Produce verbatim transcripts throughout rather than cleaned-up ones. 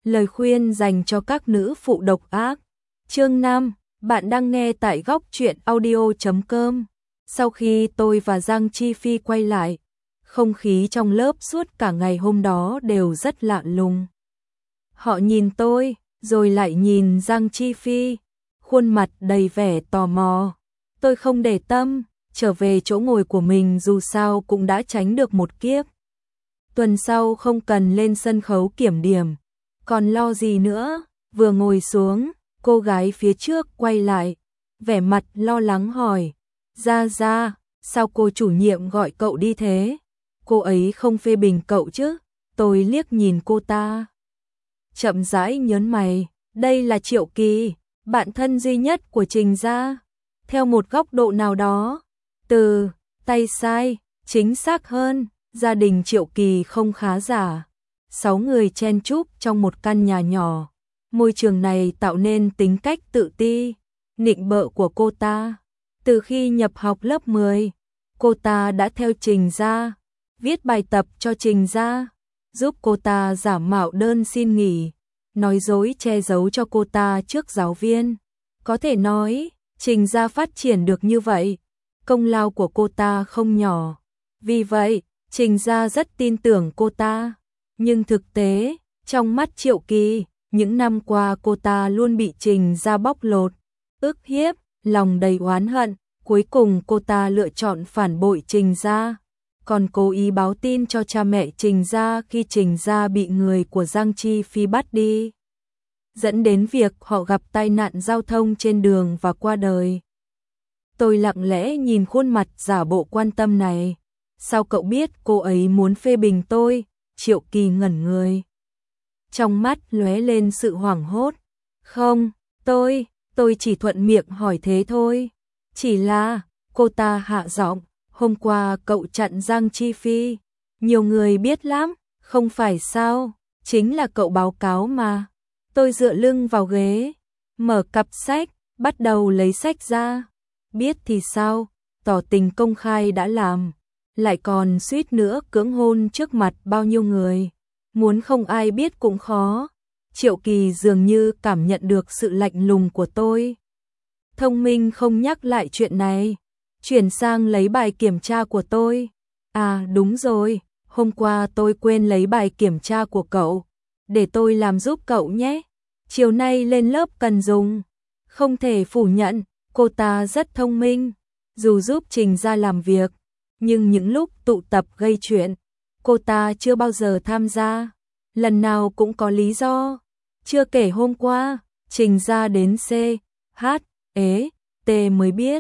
lời khuyên dành cho các nữ phụ độc ác. Chương năm, bạn đang nghe tại góc truyện audio chấm com. Sau khi tôi và Giang Chi Phi quay lại, không khí trong lớp suốt cả ngày hôm đó đều rất lạ lùng. Họ nhìn tôi, rồi lại nhìn Giang Chi Phi, khuôn mặt đầy vẻ tò mò. Tôi không để tâm, trở về chỗ ngồi của mình, dù sao cũng đã tránh được một kiếp. Tuần sau không cần lên sân khấu kiểm điểm, còn lo gì nữa. Vừa ngồi xuống, cô gái phía trước quay lại, vẻ mặt lo lắng hỏi, Gia Gia, sao cô chủ nhiệm gọi cậu đi thế? Cô ấy không phê bình cậu chứ? Tôi liếc nhìn cô ta, chậm rãi nhớn mày. Đây là Triệu Kỳ, bạn thân duy nhất của Trình gia. Theo một góc độ nào đó, từ tay sai, chính xác hơn, gia đình Triệu Kỳ không khá giả. Sáu người chen chúc trong một căn nhà nhỏ. Môi trường này tạo nên tính cách tự ti, nịnh bợ của cô ta. Từ khi nhập học lớp mười, cô ta đã theo Trình gia, viết bài tập cho Trình gia, giúp cô ta giả mạo đơn xin nghỉ, nói dối che giấu cho cô ta trước giáo viên. Có thể nói, Trình gia phát triển được như vậy, công lao của cô ta không nhỏ. Vì vậy, Trình gia rất tin tưởng cô ta. Nhưng thực tế, trong mắt Triệu Kỳ, những năm qua cô ta luôn bị Trình gia bóc lột, ức hiếp, lòng đầy oán hận. Cuối cùng cô ta lựa chọn phản bội Trình gia, còn cố ý báo tin cho cha mẹ Trình gia khi Trình gia bị người của Giang Chi Phi bắt đi, dẫn đến việc họ gặp tai nạn giao thông trên đường và qua đời. Tôi lặng lẽ nhìn khuôn mặt giả bộ quan tâm này. Sao cậu biết cô ấy muốn phê bình tôi? Triệu Kỳ ngẩn người, trong mắt lóe lên sự hoảng hốt. Không, tôi, tôi chỉ thuận miệng hỏi thế thôi. Chỉ là, cô ta hạ giọng, hôm qua cậu chặn Giang Chi Phi, nhiều người biết lắm, không phải sao? Chính là cậu báo cáo mà. Tôi dựa lưng vào ghế, mở cặp sách, bắt đầu lấy sách ra. Biết thì sao, tỏ tình công khai đã làm, lại còn suýt nữa cưỡng hôn trước mặt bao nhiêu người, muốn không ai biết cũng khó. Triệu Kỳ dường như cảm nhận được sự lạnh lùng của tôi, thông minh không nhắc lại chuyện này, chuyển sang lấy bài kiểm tra của tôi. À đúng rồi, hôm qua tôi quên lấy bài kiểm tra của cậu, để tôi làm giúp cậu nhé, chiều nay lên lớp cần dùng. Không thể phủ nhận, cô ta rất thông minh, dù giúp Trình gia làm việc, nhưng những lúc tụ tập gây chuyện, cô ta chưa bao giờ tham gia, lần nào cũng có lý do. Chưa kể hôm qua, Trình gia đến C, H, E, T mới biết.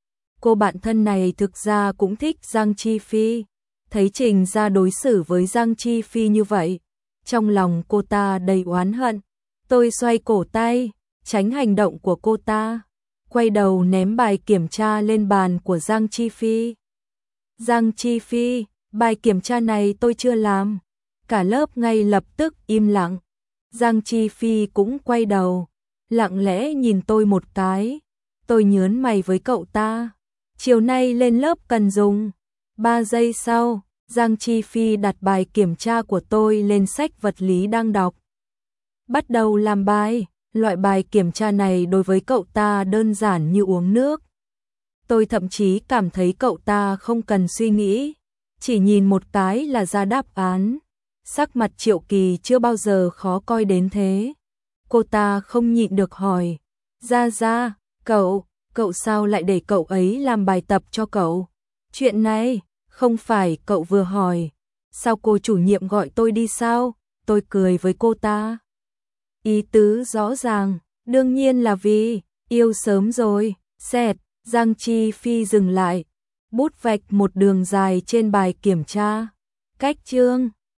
Cô bạn thân này thực ra cũng thích Giang Chi Phi, thấy Trình gia đối xử với Giang Chi Phi như vậy, trong lòng cô ta đầy oán hận. Tôi xoay cổ tay, tránh hành động của cô ta, quay đầu ném bài kiểm tra lên bàn của Giang Chi Phi. Giang Chi Phi, bài kiểm tra này tôi chưa làm. Cả lớp ngay lập tức im lặng. Giang Chi Phi cũng quay đầu, lặng lẽ nhìn tôi một cái. Tôi nhớn mày với cậu ta. Chiều nay lên lớp cần dùng. Ba giây sau, Giang Chi Phi đặt bài kiểm tra của tôi lên sách vật lý đang đọc, bắt đầu làm bài. Loại bài kiểm tra này đối với cậu ta đơn giản như uống nước. Tôi thậm chí cảm thấy cậu ta không cần suy nghĩ, chỉ nhìn một cái là ra đáp án. Sắc mặt Triệu Kỳ chưa bao giờ khó coi đến thế. Cô ta không nhịn được hỏi, Gia Gia, cậu, cậu sao lại để cậu ấy làm bài tập cho cậu? Chuyện này, không phải cậu vừa hỏi, sao cô chủ nhiệm gọi tôi đi sao? Tôi cười với cô ta. Ý tứ rõ ràng, đương nhiên là vì yêu sớm rồi. Xẹt, Giang Chi Phi dừng lại, bút vạch một đường dài trên bài kiểm tra. Cách chương